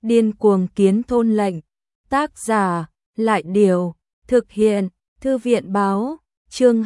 Điên cuồng kiến thôn lệnh. Tác giả, Lại Điều. Thực hiện, Thư viện Báo. Chương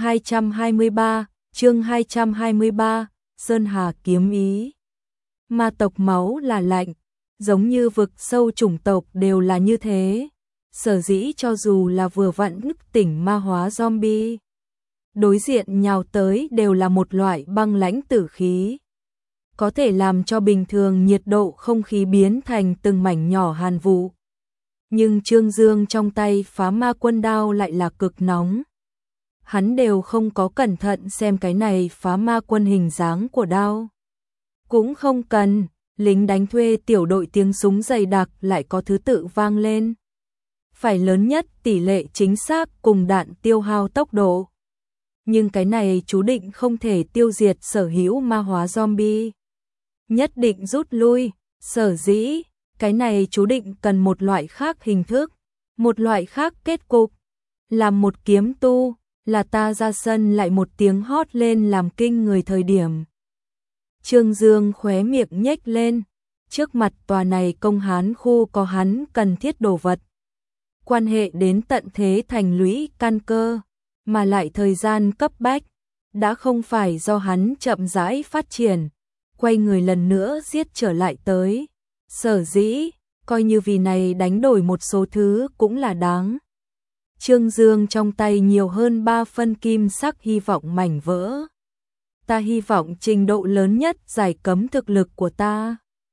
223, Sơn Hà kiếm ý. Ma tộc máu là lạnh, giống như vực sâu chủng tộc đều là như thế. Sở dĩ cho dù là vừa vặn thức tỉnh ma hóa zombie, đối diện nhào tới đều là một loại băng lãnh tử khí, có thể làm cho bình thường nhiệt độ không khí biến thành từng mảnh nhỏ hàn vụ. Nhưng Trương Dương trong tay phá ma quân đao lại là cực nóng. Hắn đều không có cẩn thận xem cái này phá ma quân hình dáng của đao. Cũng không cần, lính đánh thuê tiểu đội tiếng súng dày đặc lại có thứ tự vang lên. Phải lớn nhất tỷ lệ chính xác cùng đạn tiêu hao tốc độ. Nhưng cái này chú định không thể tiêu diệt sở hữu ma hóa zombie. Nhất định rút lui, sở dĩ, cái này chú định cần một loại khác hình thức, một loại khác kết cục. Làm một kiếm tu, là ta ra sân lại một tiếng hót lên làm kinh người thời điểm. Trương Dương khóe miệng nhếch lên, trước mặt tòa này công hán khu có hắn cần thiết đồ vật. Quan hệ đến tận thế thành lũy căn cơ, mà lại thời gian cấp bách, đã không phải do hắn chậm rãi phát triển, quay người lần nữa giết trở lại tới. Sở dĩ, coi như vì này đánh đổi một số thứ cũng là đáng. Trương Dương trong tay nhiều hơn 3 phân kim sắc hy vọng mảnh vỡ. Ta hy vọng trình độ lớn nhất giải cấm thực lực của ta.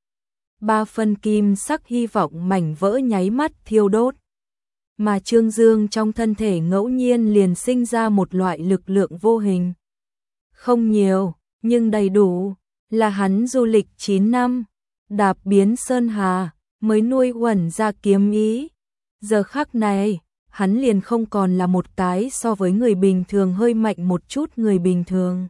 3 phân kim sắc hy vọng mảnh vỡ nháy mắt thiêu đốt. Mà Trương Dương trong thân thể ngẫu nhiên liền sinh ra một loại lực lượng vô hình. Không nhiều, nhưng đầy đủ, là hắn du lịch 9 năm, đạp biến Sơn Hà, mới nuôi uẩn ra kiếm ý. Giờ khắc này, hắn liền không còn là một cái so với người bình thường hơi mạnh một chút người bình thường.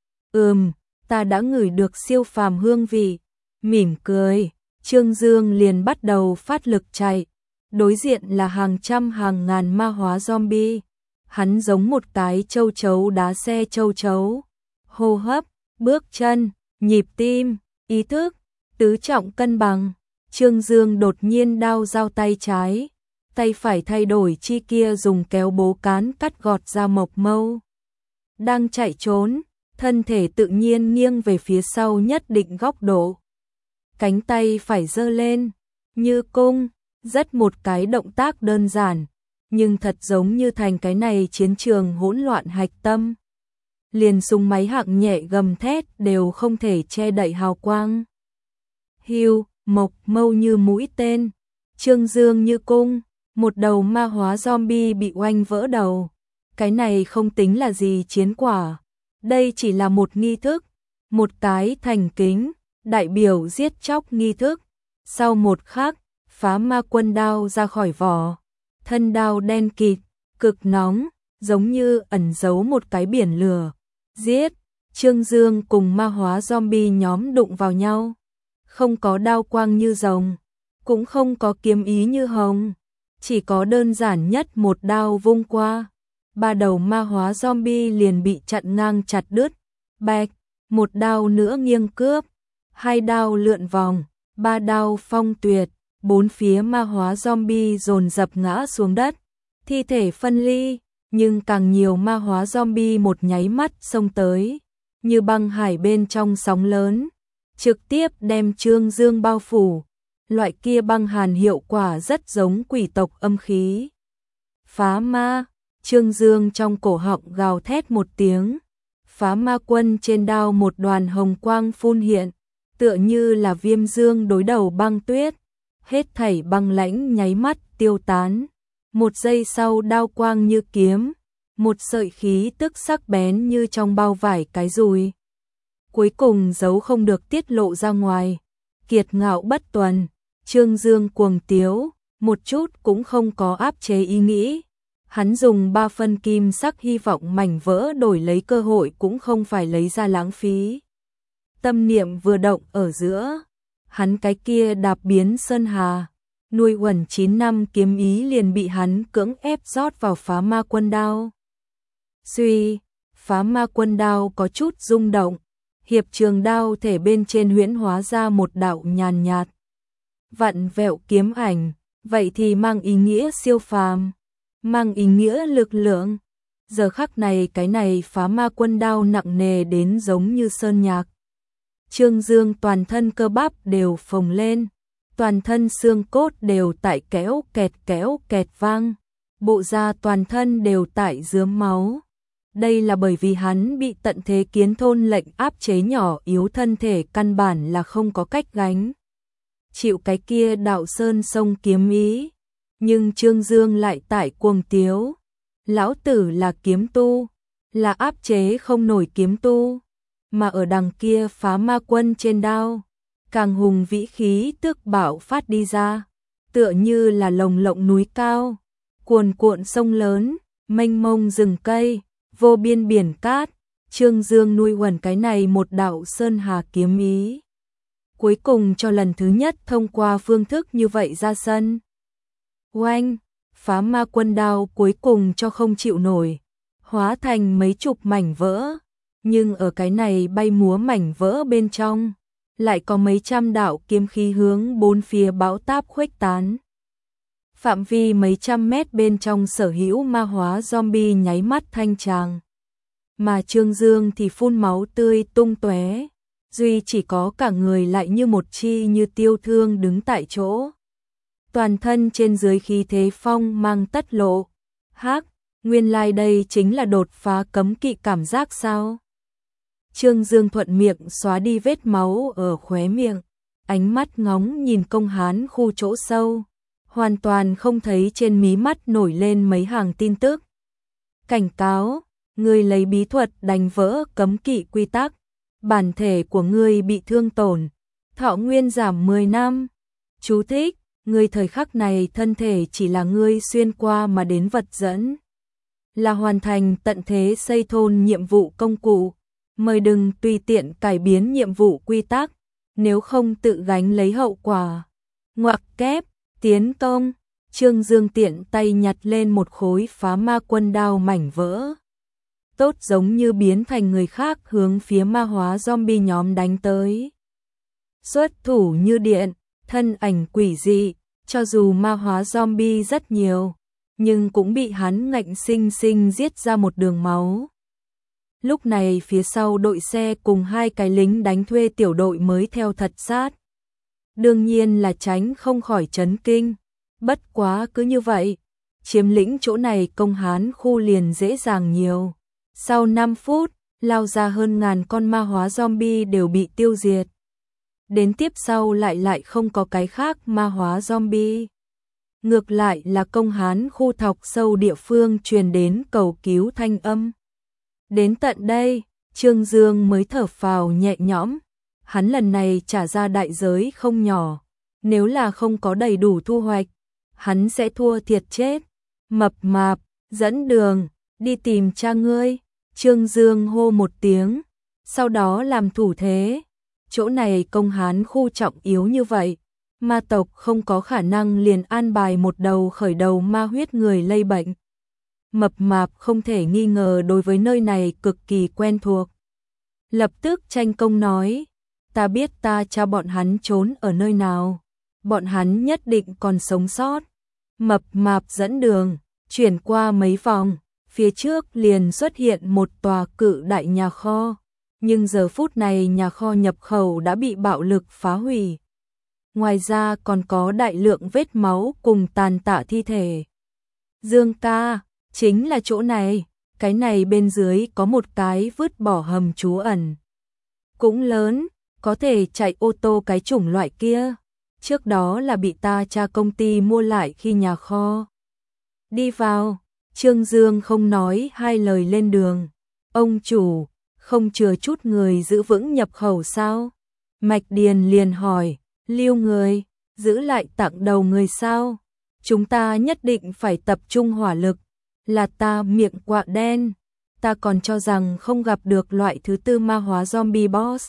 Ta đã ngửi được siêu phàm hương vị. Mỉm cười, Trương Dương liền bắt đầu phát lực chạy. Đối diện là hàng trăm hàng ngàn ma hóa zombie. Hắn giống một cái châu chấu đá xe châu chấu. Hô hấp, bước chân, nhịp tim, ý thức, tứ trọng cân bằng. Trương Dương đột nhiên đao dao tay trái, tay phải thay đổi chi kia dùng kéo bố cán cắt gọt ra mộc mâu. Đang chạy trốn, thân thể tự nhiên nghiêng về phía sau nhất định góc độ. Cánh tay phải giơ lên, như cung, rất một cái động tác đơn giản, nhưng thật giống như thành cái này chiến trường hỗn loạn hạch tâm. Liền súng máy hạng nhẹ gầm thét đều không thể che đậy hào quang. Hưu, mộc mâu như mũi tên, Trương Dương như cung, một đầu ma hóa zombie bị oanh vỡ đầu. Cái này không tính là gì chiến quả, đây chỉ là một nghi thức, một cái thành kính, đại biểu giết chóc nghi thức. Sau một khắc, phá ma quân đao ra khỏi vỏ, thân đao đen kịt, cực nóng, giống như ẩn giấu một cái biển lửa. Giết, Trương Dương cùng ma hóa zombie nhóm đụng vào nhau. Không có đao quang như rồng, cũng không có kiếm ý như hồng, chỉ có đơn giản nhất một đao vung qua. 3 đầu ma hóa zombie liền bị chặn ngang chặt đứt. Bạch, một đao nữa nghiêng cướp, 2 đao lượn vòng, 3 đao phong tuyệt, 4 phía ma hóa zombie dồn dập ngã xuống đất, thi thể phân ly, nhưng càng nhiều ma hóa zombie một nháy mắt xông tới, như băng hải bên trong sóng lớn, trực tiếp đem Trương Dương bao phủ. Loại kia băng hàn hiệu quả rất giống quỷ tộc âm khí. Phá ma, Trương Dương trong cổ họng gào thét một tiếng. Phá ma quân trên đao một đoàn hồng quang phun hiện, tựa như là viêm dương đối đầu băng tuyết. Hết thảy băng lãnh nháy mắt tiêu tán. Một giây sau đao quang như kiếm, một sợi khí tức sắc bén như trong bao vải cái dùi. Cuối cùng giấu không được tiết lộ ra ngoài. Kiệt ngạo bất tuần, Trương Dương cuồng tiếu, một chút cũng không có áp chế ý nghĩ. Hắn dùng 3 phân kim sắc hy vọng mảnh vỡ đổi lấy cơ hội cũng không phải lấy ra lãng phí. Tâm niệm vừa động ở giữa, hắn cái kia đạp biến Sơn Hà, nuôi uẩn 9 năm kiếm ý liền bị hắn cưỡng ép rót vào phá ma quân đao. Suy, phá ma quân đao có chút rung động, hiệp trường đao thể bên trên huyễn hóa ra một đạo nhàn nhạt vặn vẹo kiếm ảnh, vậy thì mang ý nghĩa siêu phàm, mang ý nghĩa lực lượng. Giờ khắc này cái này Phá Ma Quân đao nặng nề đến giống như sơn nhạc. Trương Dương toàn thân cơ bắp đều phồng lên, toàn thân xương cốt đều tại kéo kẹt vang, bộ da toàn thân đều tại rướm máu. Đây là bởi vì hắn bị tận thế kiến thôn lệnh áp chế nhỏ yếu, thân thể căn bản là không có cách gánh chịu cái kia đạo sơn sông kiếm ý. Nhưng Trương Dương lại tại cuồng tiếu, lão tử là kiếm tu, là áp chế không nổi kiếm tu, mà ở đằng kia Phá Ma Quân trên đao, càng hùng vĩ khí tức bạo phát đi ra, tựa như là lồng lộng núi cao, cuồn cuộn sông lớn, mênh mông rừng cây, vô biên biển cát. Trương Dương nuôi quần cái này một đạo sơn hà kiếm ý, cuối cùng cho lần thứ nhất thông qua phương thức như vậy ra sân. Oanh, Phá Ma Quân đao cuối cùng cho không chịu nổi, hóa thành mấy chục mảnh vỡ, nhưng ở cái này bay múa mảnh vỡ bên trong, lại có mấy trăm đạo kiếm khí hướng bốn phía bão táp khuếch tán. Phạm vi mấy trăm mét bên trong sở hữu ma hóa zombie nháy mắt thanh tràng, mà Trương Dương thì phun máu tươi tung tóe, duy chỉ có cả người lại như một chi như tiêu thương đứng tại chỗ. Toàn thân trên dưới khí thế phong mang tất lộ. Hắc, nguyên lai đây chính là đột phá cấm kỵ cảm giác sao? Trương Dương thuận miệng xóa đi vết máu ở khóe miệng, ánh mắt ngóng nhìn Công Hán khu chỗ sâu, hoàn toàn không thấy trên mí mắt nổi lên mấy hàng tin tức. Cảnh cáo, ngươi lấy bí thuật đánh vỡ cấm kỵ quy tắc, bản thể của ngươi bị thương tổn, thọ nguyên giảm 10 năm. Chú thích, ngươi thời khắc này thân thể chỉ là ngươi xuyên qua mà đến vật dẫn, là hoàn thành tận thế xây thôn nhiệm vụ công cụ, mời đừng tùy tiện cải biến nhiệm vụ quy tắc, nếu không tự gánh lấy hậu quả. Ngoặc kép, tiến công. Trương Dương tiện tay nhặt lên một khối Phá Ma Quân đao mảnh vỡ, tốt giống như biến thành người khác hướng phía ma hóa zombie nhóm đánh tới. Xuất thủ như điện, thân ảnh quỷ dị, cho dù ma hóa zombie rất nhiều, nhưng cũng bị hắn ngạnh sinh sinh giết ra một đường máu. Lúc này phía sau đội xe cùng hai cái lính đánh thuê tiểu đội mới theo thật sát. Đương nhiên là tránh không khỏi chấn kinh, bất quá cứ như vậy, chiếm lĩnh chỗ này Công Hán khu liền dễ dàng nhiều. Sau 5 phút, lao ra hơn ngàn con ma hóa zombie đều bị tiêu diệt. Đến tiếp sau lại không có cái khác ma hóa zombie. Ngược lại là Công Hán khu thọc sâu địa phương truyền đến cầu cứu thanh âm. Đến tận đây, Trương Dương mới thở phào nhẹ nhõm. Hắn lần này trả ra đại giới không nhỏ. Nếu là không có đầy đủ thu hoạch, hắn sẽ thua thiệt chết. Mập mạp, dẫn đường, đi tìm cha ngươi. Trương Dương hô một tiếng, sau đó làm thủ thế. Chỗ này Công Hán khu trọng yếu như vậy, ma tộc không có khả năng liền an bài một đầu khởi đầu ma huyết người lây bệnh. Mập mạp không thể nghi ngờ đối với nơi này cực kỳ quen thuộc. Lập tức tranh công nói, ta biết ta cha bọn hắn trốn ở nơi nào, bọn hắn nhất định còn sống sót. Mập mạp dẫn đường, chuyển qua mấy vòng, phía trước liền xuất hiện một tòa cự đại nhà kho, nhưng giờ phút này nhà kho nhập khẩu đã bị bạo lực phá hủy. Ngoài ra còn có đại lượng vết máu cùng tàn tạ thi thể. Dương ca, chính là chỗ này, cái này bên dưới có một cái vứt bỏ hầm trú ẩn. Cũng lớn, có thể chạy ô tô cái chủng loại kia. Trước đó là bị ta cha công ty mua lại khi nhà kho. Đi vào, Trương Dương không nói hai lời lên đường. Ông chủ, không chừa chút người giữ vững nhập khẩu sao? Mạch Điền liền hỏi, lưu người, giữ lại tặng đầu người sao? Chúng ta nhất định phải tập trung hỏa lực. Là ta miệng quạ đen, ta còn cho rằng không gặp được loại thứ tư ma hóa zombie boss.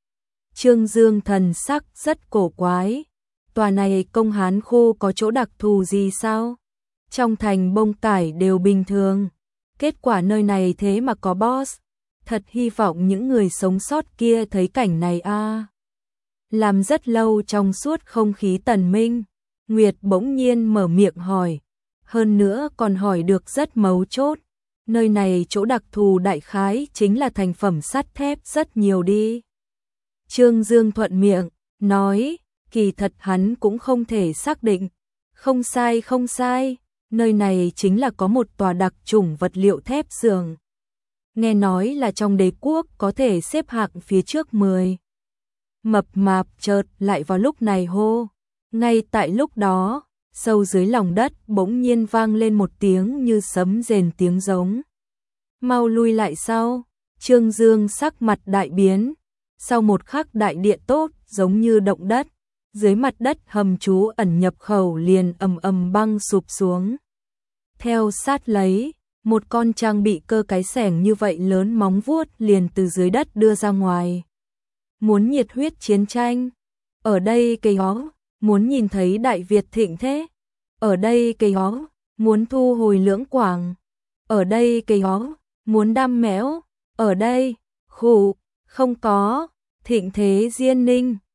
Trương Dương thần sắc rất cổ quái. Tòa này Công Hán khu có chỗ đặc thù gì sao? Trong thành bông cải đều bình thường. Kết quả nơi này thế mà có boss. Thật hy vọng những người sống sót kia thấy cảnh này a. làm rất lâu trong suốt không khí tần minh. Nguyệt bỗng nhiên mở miệng hỏi, hơn nữa còn hỏi được rất mấu chốt. Nơi này chỗ đặc thù đại khái chính là thành phẩm sắt thép rất nhiều đi. Trương Dương thuận miệng, nói, kỳ thật hắn cũng không thể xác định. Không sai không sai, nơi này chính là có một tòa đặc chủng vật liệu thép giường. Nghe nói là trong đế quốc có thể xếp hạng phía trước 10. Mập mạp chợt lại vào lúc này hô. Ngay tại lúc đó, sâu dưới lòng đất bỗng nhiên vang lên một tiếng như sấm rền tiếng giống. Mau lui lại sau, Trương Dương sắc mặt đại biến. Sau một khắc đại địa tốt giống như động đất, dưới mặt đất hầm trú ẩn nhập khẩu liền ầm ầm băng sụp xuống. Theo sát lấy, một con trang bị cơ cái xẻng như vậy lớn móng vuốt liền từ dưới đất đưa ra ngoài. Muốn nhiệt huyết chiến tranh, ở đây cây hó, muốn nhìn thấy Đại Việt thịnh thế, ở đây cây hó, muốn thu hồi lưỡng quảng, ở đây cây hó, muốn đam mẽo, ở đây, khủ, không có, thịnh thế diên ninh.